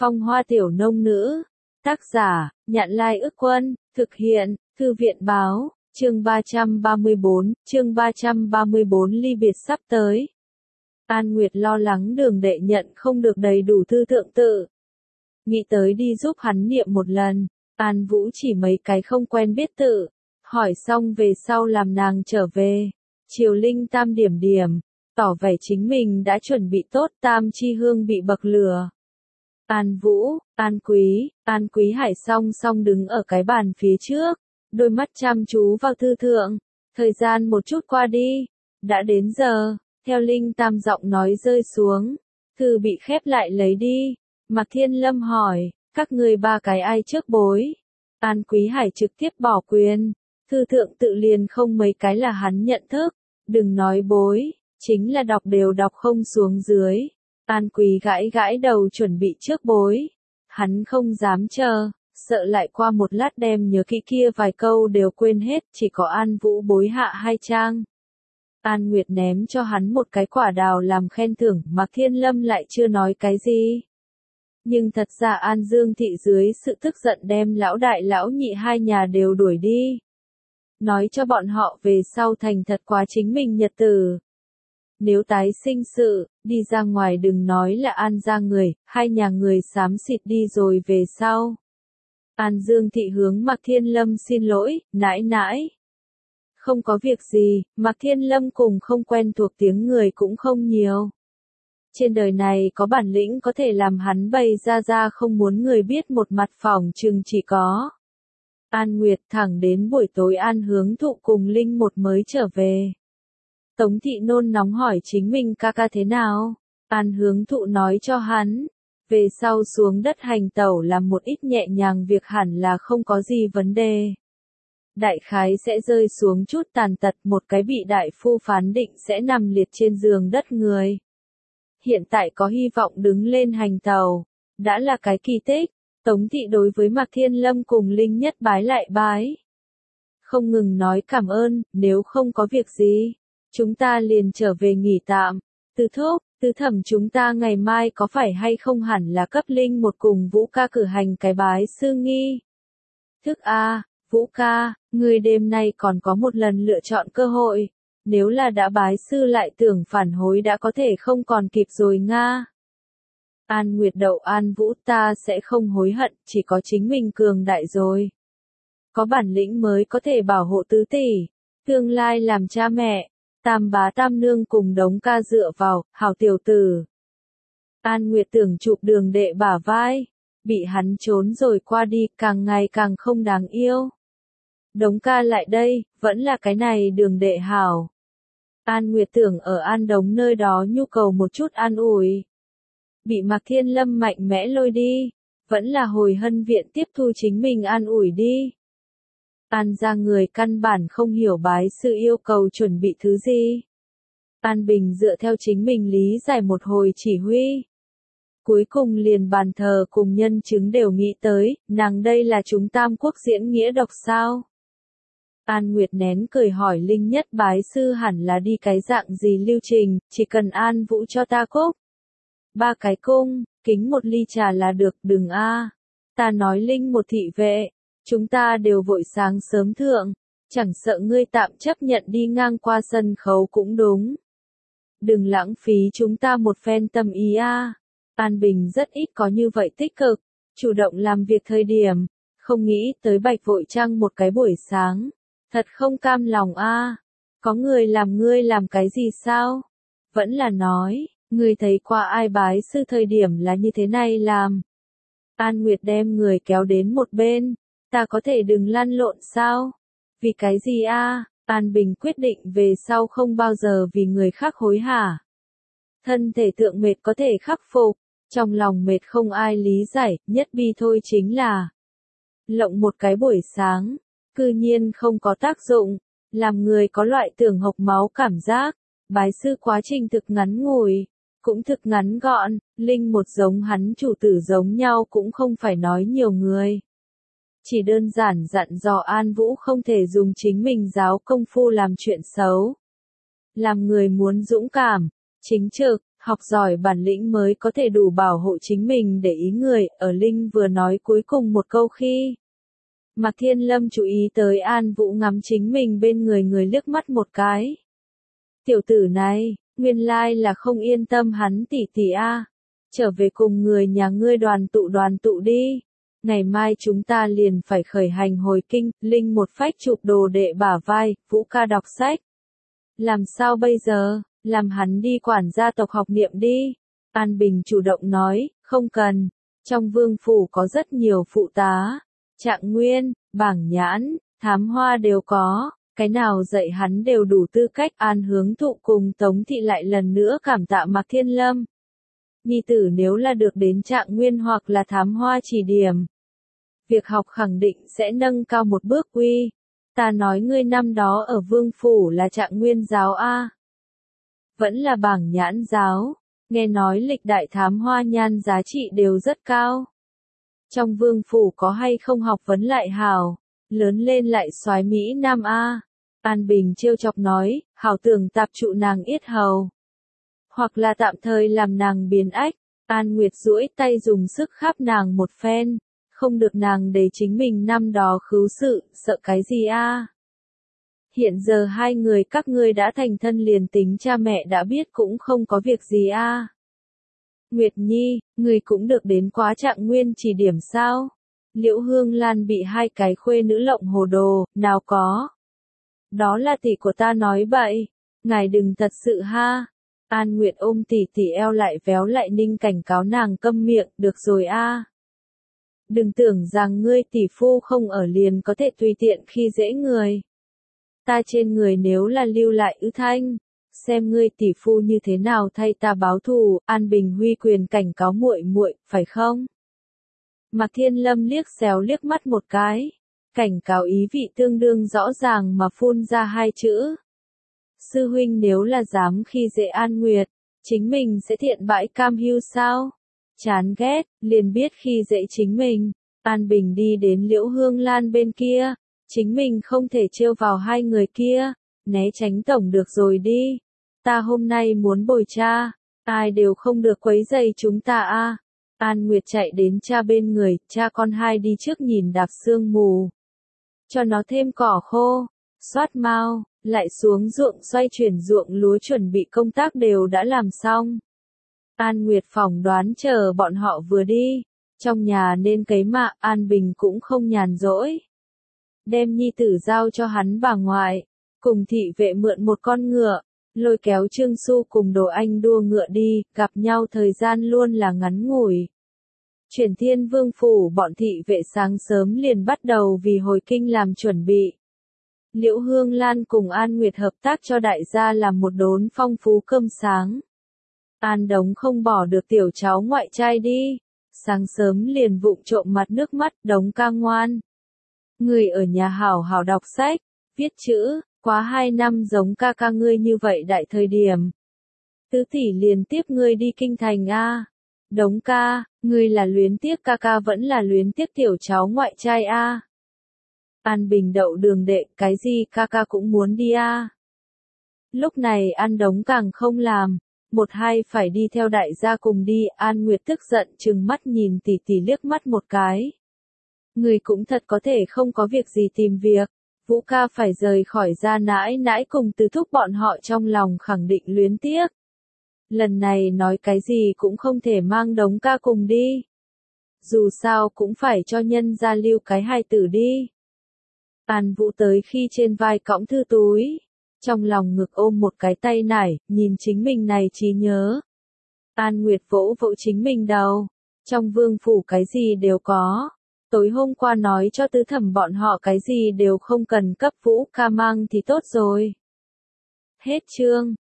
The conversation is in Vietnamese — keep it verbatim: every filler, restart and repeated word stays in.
Phong hoa tiểu nông nữ. Tác giả, Nhạn Lai Ức Quân, thực hiện, Thư viện báo, chương ba trăm ba mươi bốn, chương ba trăm ba mươi bốn ly biệt sắp tới. An Nguyệt lo lắng Đường Đệ nhận không được đầy đủ thư thượng tự. Nghĩ tới đi giúp hắn niệm một lần, An Vũ chỉ mấy cái không quen biết tự, hỏi xong về sau làm nàng trở về. Triều Linh tam điểm điểm, tỏ vẻ chính mình đã chuẩn bị tốt, tam chi hương bị bậc lửa. An Vũ, An Quý, An Quý Hải song song đứng ở cái bàn phía trước, đôi mắt chăm chú vào thư thượng. Thời gian một chút qua đi, đã đến giờ, theo Linh tam giọng nói rơi xuống, thư bị khép lại lấy đi. Mạc Thiên Lâm hỏi, các người ba cái ai trước bối? An Quý Hải trực tiếp bỏ quyền, thư thượng tự liền không mấy cái là hắn nhận thức, đừng nói bối, chính là đọc đều đọc không xuống dưới. An Quý gãi gãi đầu chuẩn bị trước bối, hắn không dám chờ, sợ lại qua một lát đem nhớ kỹ kia vài câu đều quên hết, chỉ có An Vũ bối hạ hai trang. An Nguyệt ném cho hắn một cái quả đào làm khen thưởng, Mạc Thiên Lâm lại chưa nói cái gì. Nhưng thật ra An Dương thị dưới sự tức giận đem lão đại lão nhị hai nhà đều đuổi đi. Nói cho bọn họ về sau thành thật quá chính mình nhật tử. Nếu tái sinh sự, đi ra ngoài đừng nói là An ra người, hai nhà người xám xịt đi rồi về sau. An Dương thị hướng Mạc Thiên Lâm xin lỗi, nãi nãi. Không có việc gì, Mạc Thiên Lâm cùng không quen thuộc tiếng người cũng không nhiều. Trên đời này có bản lĩnh có thể làm hắn bày ra ra không muốn người biết một mặt phỏng chừng chỉ có. An Nguyệt thẳng đến buổi tối An Hướng Thụ cùng Linh một mới trở về. Tống thị nôn nóng hỏi chính mình ca ca thế nào. An Hướng Thụ nói cho hắn, về sau xuống đất hành tẩu làm một ít nhẹ nhàng việc hẳn là không có gì vấn đề. Đại khái sẽ rơi xuống chút tàn tật, một cái bị đại phu phán định sẽ nằm liệt trên giường đất người. Hiện tại có hy vọng đứng lên hành tàu, đã là cái kỳ tích. Tống thị đối với Mạc Thiên Lâm cùng Linh nhất bái lại bái. Không ngừng nói cảm ơn, nếu không có việc gì, chúng ta liền trở về nghỉ tạm. Từ thúc, từ thẩm chúng ta ngày mai có phải hay không hẳn là cấp Linh một cùng Vũ ca cử hành cái bái sư nghi. Thức a, Vũ ca, người đêm nay còn có một lần lựa chọn cơ hội. Nếu là đã bái sư lại tưởng phản hối đã có thể không còn kịp rồi nga. An Nguyệt đậu An Vũ, ta sẽ không hối hận, chỉ có chính mình cường đại rồi. Có bản lĩnh mới có thể bảo hộ tứ tỷ, tương lai làm cha mẹ, tam bá tam nương cùng đống ca dựa vào, hảo tiểu tử. An Nguyệt tưởng chụp Đường Đệ bả vai, bị hắn trốn rồi qua đi, càng ngày càng không đáng yêu. Đống ca lại đây, vẫn là cái này Đường Đệ hảo. An Nguyệt tưởng ở An Đống nơi đó nhu cầu một chút an ủi. Bị Mạc Thiên Lâm mạnh mẽ lôi đi, vẫn là hồi Hân viện tiếp thu chính mình an ủi đi. An ra người căn bản không hiểu bái sư yêu cầu chuẩn bị thứ gì. An Bình dựa theo chính mình lý giải một hồi chỉ huy. Cuối cùng liền bàn thờ cùng nhân chứng đều nghĩ tới, nàng đây là chúng Tam Quốc diễn nghĩa độc sao? An Nguyệt nén cười hỏi Linh nhất bái sư hẳn là đi cái dạng gì lưu trình, chỉ cần An Vũ cho ta cúc. Ba cái cung, kính một ly trà là được, đừng a. Ta nói Linh một thị vệ, chúng ta đều vội sáng sớm thượng, chẳng sợ ngươi tạm chấp nhận đi ngang qua sân khấu cũng đúng. Đừng lãng phí chúng ta một phen tâm ý a. An Bình rất ít có như vậy tích cực, chủ động làm việc thời điểm, không nghĩ tới bạch vội trăng một cái buổi sáng, thật không cam lòng a. Có người làm ngươi làm cái gì sao? Vẫn là nói. Ngươi thấy qua ai bái sư thời điểm là như thế này làm. An Nguyệt đem người kéo đến một bên, ta có thể đừng lăn lộn sao? Vì cái gì a? An Bình quyết định về sau không bao giờ vì người khác hối hả. Thân thể thượng mệt có thể khắc phục, trong lòng mệt không ai lý giải, nhất bi thôi chính là lộng một cái buổi sáng, cư nhiên không có tác dụng, làm người có loại tưởng hộc máu cảm giác. Bái sư quá trình thực ngắn ngủi, cũng thực ngắn gọn, Linh một giống hắn chủ tử giống nhau cũng không phải nói nhiều người. Chỉ đơn giản dặn dò An Vũ không thể dùng chính mình giáo công phu làm chuyện xấu. Làm người muốn dũng cảm, chính trực, Học giỏi bản lĩnh mới có thể đủ bảo hộ chính mình để ý người, ở Linh vừa nói cuối cùng một câu khi. Mạc Thiên Lâm chú ý tới An Vũ ngắm chính mình bên người người liếc mắt một cái. Tiểu tử này, nguyên lai là không yên tâm hắn tỷ tỷ a. Trở về cùng người nhà ngươi đoàn tụ đoàn tụ đi. Ngày mai chúng ta liền phải khởi hành hồi kinh, Linh một phách chụp đồ đệ bả vai, Vũ ca đọc sách. Làm sao bây giờ, làm hắn đi quản gia tộc học niệm đi. An Bình chủ động nói, không cần, trong vương phủ có rất nhiều phụ tá, Trạng Nguyên, Bảng Nhãn, Thám Hoa đều có, cái nào dạy hắn đều đủ tư cách. An Hướng Thụ cùng Tống Thị lại lần nữa cảm tạ Mạc Thiên Lâm. Nhi tử nếu là được đến Trạng Nguyên hoặc là Thám Hoa chỉ điểm, việc học khẳng định sẽ nâng cao một bước uy. Ta nói ngươi năm đó ở vương phủ là Trạng Nguyên giáo a, vẫn là Bảng Nhãn giáo, nghe nói lịch đại Thám Hoa nhan giá trị đều rất cao. Trong vương phủ có hay không học vấn lại hảo, lớn lên lại soái Mỹ Nam a. An Bình trêu chọc nói, hảo tưởng tạp trụ nàng yết hầu, hoặc là tạm thời làm nàng biến ách. An Nguyệt duỗi tay dùng sức khắp nàng một phen, không được nàng để chính mình năm đó khứu sự, sợ cái gì a? Hiện giờ hai người các ngươi đã thành thân, liền tính cha mẹ đã biết cũng không có việc gì a. Nguyệt Nhi, người cũng được đến quá Trạng Nguyên chỉ điểm sao? Liễu Hương Lan bị hai cái khuê nữ lộng hồ đồ, nào có. Đó là tỷ của ta nói bậy, ngài đừng thật sự ha. An Nguyệt ôm tỷ tỷ eo lại véo lại Ninh cảnh cáo nàng câm miệng, được rồi a. Đừng tưởng rằng ngươi tỷ phu không ở liền có thể tùy tiện khi dễ người. Ta trên người nếu là lưu lại ư thanh, xem ngươi tỷ phu như thế nào thay ta báo thù. An Bình huy quyền cảnh cáo muội muội, phải không? Mạc Thiên Lâm liếc xéo liếc mắt một cái, cảnh cáo ý vị tương đương rõ ràng mà phun ra hai chữ. Sư huynh nếu là dám khi dễ An Nguyệt, chính mình sẽ thiện bãi cam hưu sao? Chán ghét, liền biết khi dễ chính mình. An Bình đi đến Liễu Hương Lan bên kia, chính mình không thể trêu vào hai người kia, né tránh tổng được rồi đi. Ta hôm nay muốn bồi cha, ai đều không được quấy rầy chúng ta a. An Nguyệt chạy đến cha bên người, cha con hai đi trước nhìn đạp sương mù, cho nó thêm cỏ khô, xoát mau, lại xuống ruộng xoay chuyển ruộng lúa, chuẩn bị công tác đều đã làm xong. An Nguyệt phỏng đoán chờ bọn họ vừa đi, trong nhà nên cấy mạ, An Bình cũng không nhàn rỗi. Đem nhi tử giao cho hắn bà ngoại, cùng thị vệ mượn một con ngựa, lôi kéo Trương Xu cùng Đồ Anh đua ngựa đi, gặp nhau thời gian luôn là ngắn ngủi. Chuyển Thiên Vương phủ bọn thị vệ sáng sớm liền bắt đầu vì hồi kinh làm chuẩn bị. Liễu Hương Lan cùng An Nguyệt hợp tác cho đại gia làm một đốn phong phú cơm sáng. An Đống không bỏ được tiểu cháu ngoại trai đi, sáng sớm liền vụng trộm mặt nước mắt, Đống ca ngoan. Người ở nhà hảo hảo đọc sách, viết chữ, quá hai năm giống ca ca ngươi như vậy đại thời điểm. Tứ tỷ liền tiếp ngươi đi kinh thành a. Đống ca, ngươi là luyến tiếc ca ca vẫn là luyến tiếc tiểu cháu ngoại trai a. An Bình đậu đường đệ, cái gì ca ca cũng muốn đi a. Lúc này An Đống càng không làm, một hai phải đi theo đại gia cùng đi. An Nguyệt tức giận trừng mắt nhìn tỷ tỷ liếc mắt một cái. Người cũng thật có thể không có việc gì tìm việc. Vũ ca phải rời khỏi gia nãi nãi cùng Từ thúc bọn họ, trong lòng khẳng định luyến tiếc. Lần này nói cái gì cũng không thể mang Đống ca cùng đi. Dù sao cũng phải cho nhân gia lưu cái hài tử đi. An Vũ tới khi trên vai cõng thư túi, trong lòng ngực ôm một cái tay nải, nhìn chính mình này trí nhớ. An Nguyệt vỗ vỗ chính mình đầu, trong vương phủ cái gì đều có. Tối hôm qua nói cho tứ thẩm bọn họ cái gì đều không cần cấp Vũ ca mang thì tốt rồi. Hết chương.